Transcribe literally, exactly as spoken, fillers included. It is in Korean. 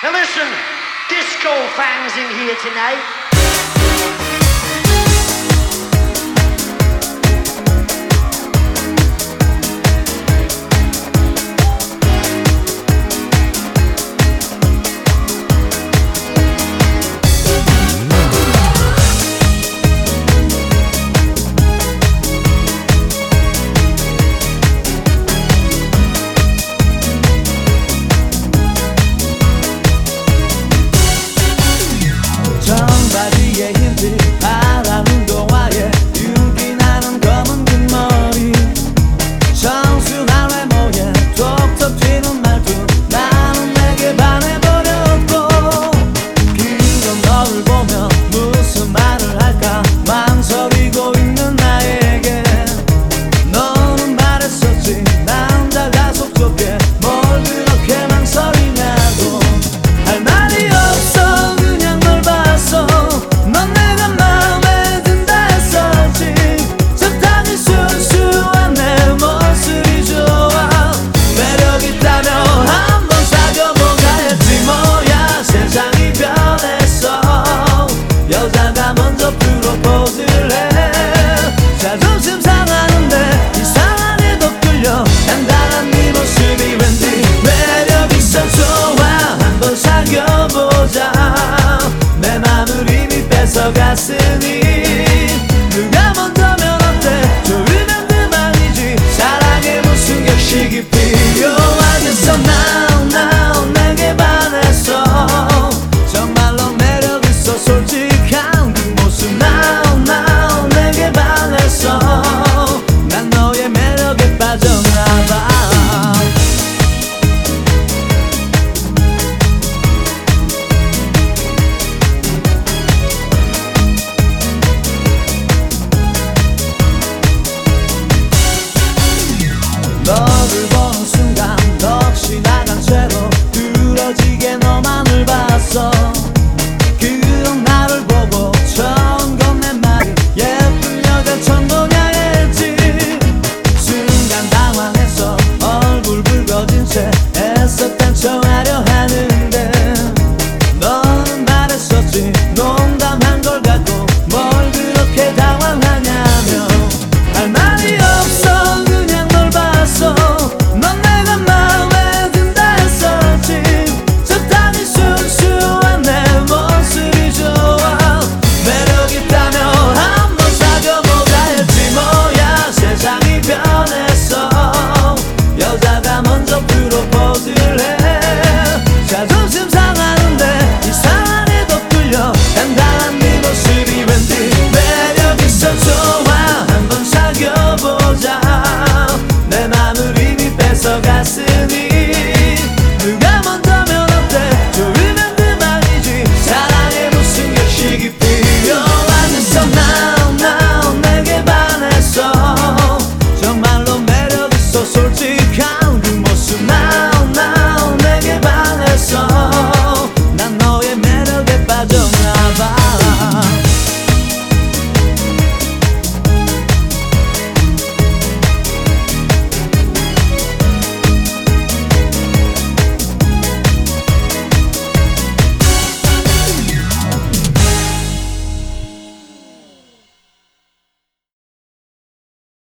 Now listen, disco fans in here tonight. 청바지에 흰티 파란 운동화에 윤기 나는 검은 긴 머리 청순한 외모에 톡톡 튀는 말투 나는 내게 반해버렸고 그런 너를 보면 무슨 말을 할까 망설이고 있는 나에게 너는 말했었지 남자가 속 좁게 뭘 그렇게 망설이냐고 할 말이 없어 그냥 널 봤어 넌 내가 마음에 든다 했었지 적당히 순수한 내 모습이 좋아 매력 있다면 한번 사귀어보자 했지 뭐야 세상이 변했어 여자가 먼저 프로포즈를 해 자존심 상하는데 이상하게도 끌려 당당한 네 모습이 왠지 매력 있어 좋아 한번 사귀어보자 내 맘을 이미 뺏어갔으니 누가 먼저면 어때 좋으면 그만이지 사랑에 무슨 격식이 필요하겠어 now now 내게 반했어 정말로 매력 있어 솔직한 그 모습 now now 내게 반했어 난 너의 매력에 빠졌나봐 너를 보는 순간 넋이 나간 채로 뚫어지게 너만을 봤어 그런 나를 보고 처음 건넨 말이 예쁜 여자 처음 보냐 했지 순간 당황해서 얼굴 붉어진 채 애썼던 척하려 하는데 너는 말했었지 농담한 걸 갖고 뭘 그렇게 당황하냐며 할 말이 없어 그냥 널 봤어 넌 내가 마음에 든다 했었지 적당히 순수한 내 모습이 좋아 매력 있다면 한번 사귀어보자 했지 뭐야 세상이 변했어 여자가 먼저 프로포즈를 해 자존심 상하는데 이상한 애도 끌려 당당한 네 모습이 왠지 매력 있어 좋아 한번 사귀어보자 내 맘을 이미 뺏어갔으니